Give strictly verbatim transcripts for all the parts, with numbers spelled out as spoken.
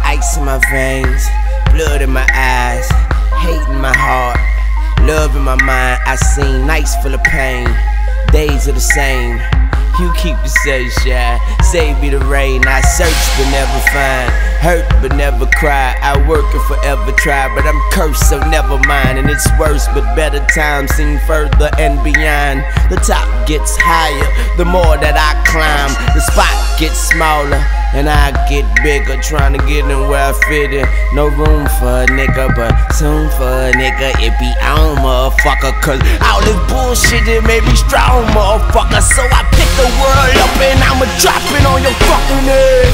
Ice in my veins, blood in my eyes, hate in my heart, love in my mind. I seen nights full of pain, days are the same. You keep the sunshine, save me the rain. I search but never find, hurt but never cry. I work and forever try, but I'm cursed, so never mind. And it's worse, but better times seem further and beyond. The top gets higher, the more that I climb. The spot gets smaller, and I get bigger, trying to get in where I fit in. No room for a nigga, but soon for a nigga it be on, motherfucker. Cause all this bullshit, it made me strong, motherfucker. So I pick the world up and I'ma drop it on your fucking head.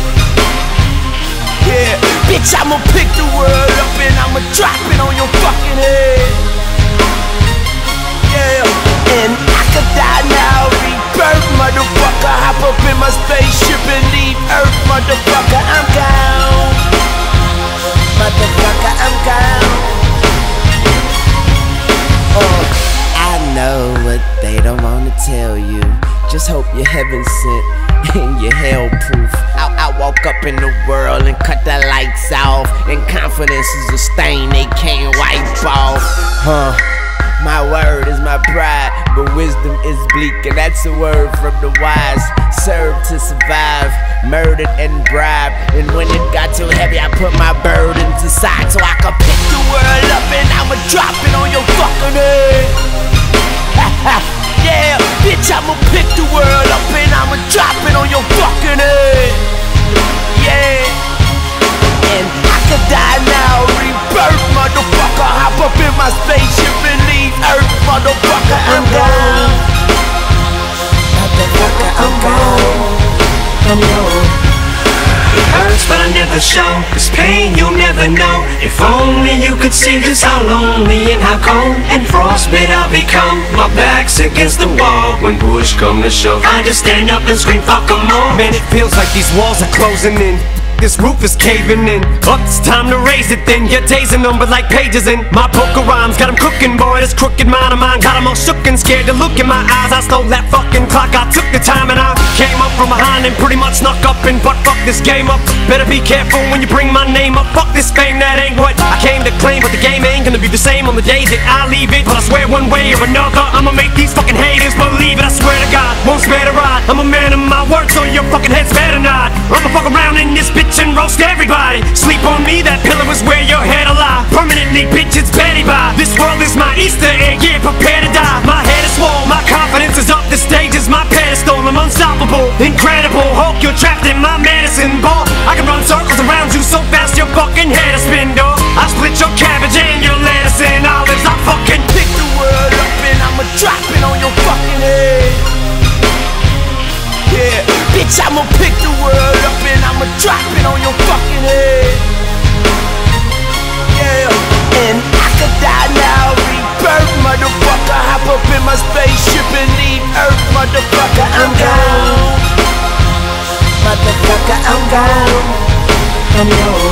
Yeah, bitch, I'ma pick the world up and I'ma drop it on your fucking head. Yeah, and I could die now, rebirth, motherfucker. Hop up in my spaceship and leave Earth, motherfucker. I'm gone, motherfucker, I'm gone. uh, I know what they don't wanna tell you. Just hope you're heaven sent and you're hell proof. I, I walk up in the world and cut the lights off, and confidence is a stain they can't wipe off. Huh. My word is my pride, but wisdom is bleak, and that's a word from the wise. Serve to survive, murdered and bribed, and when it got too heavy I put my burdens aside so I could pick the world up and I'ma drop it on your fucking head. Yeah, bitch, I'ma pick the world up and I'ma drop it on your fucking head. Yeah, and I could die now, rebirth, motherfucker. Hop up in my spaceship and leave Earth, motherfucker. I'm gone, motherfucker, I'm gone. I'm gone. It hurts but I never show, this pain you'll never know. If only you could see just how lonely and how cold and frostbite I'll become. My back's against the wall when push come to shove. I just stand up and scream fuck 'em all. Man, it feels like these walls are closing in, this roof is caving in. Up, it's time to raise it then. Your days are numbered like pages in my book of rhymes. Got 'em cooking, boy, this crooked mind of mine got 'em all shook and scared to look in my eyes. I stole that fucking clock, I took the time and I came up from behind and pretty much snuck up and butt fuck this game up. Better be careful when you bring my name up. Fuck this fame, that ain't what I came to claim. But the game ain't gonna be the same on the days that I leave it. But I swear one way or another I'ma make these fucking haters believe it. I swear to God, won't spare the ride. I'm a man of my word, so your fucking head's better not. I'ma fuck around in this bitch and roast everybody. Sleep on me, that pillow is where your head alive. Permanently, bitch, it's Betty by. This world is my Easter egg, yeah, prepare to die. My head is swole, my confidence is up. The stage is my pedestal, I'm unstoppable, incredible. Hulk, you're trapped in my medicine ball. I can run circles around you so fast your fucking head is spin, dog. I split your cabbage and your lettuce and olives. I fucking pick the world up and I'ma drop it on your fucking head. Yeah, bitch, I'ma pick the world up and I'ma drop it on your fucking head. Yeah, and I could die now, rebirth, motherfucker. Hop up in my spaceship and leave Earth, motherfucker. I'm gone, motherfucker, I'm gone. I'm gone.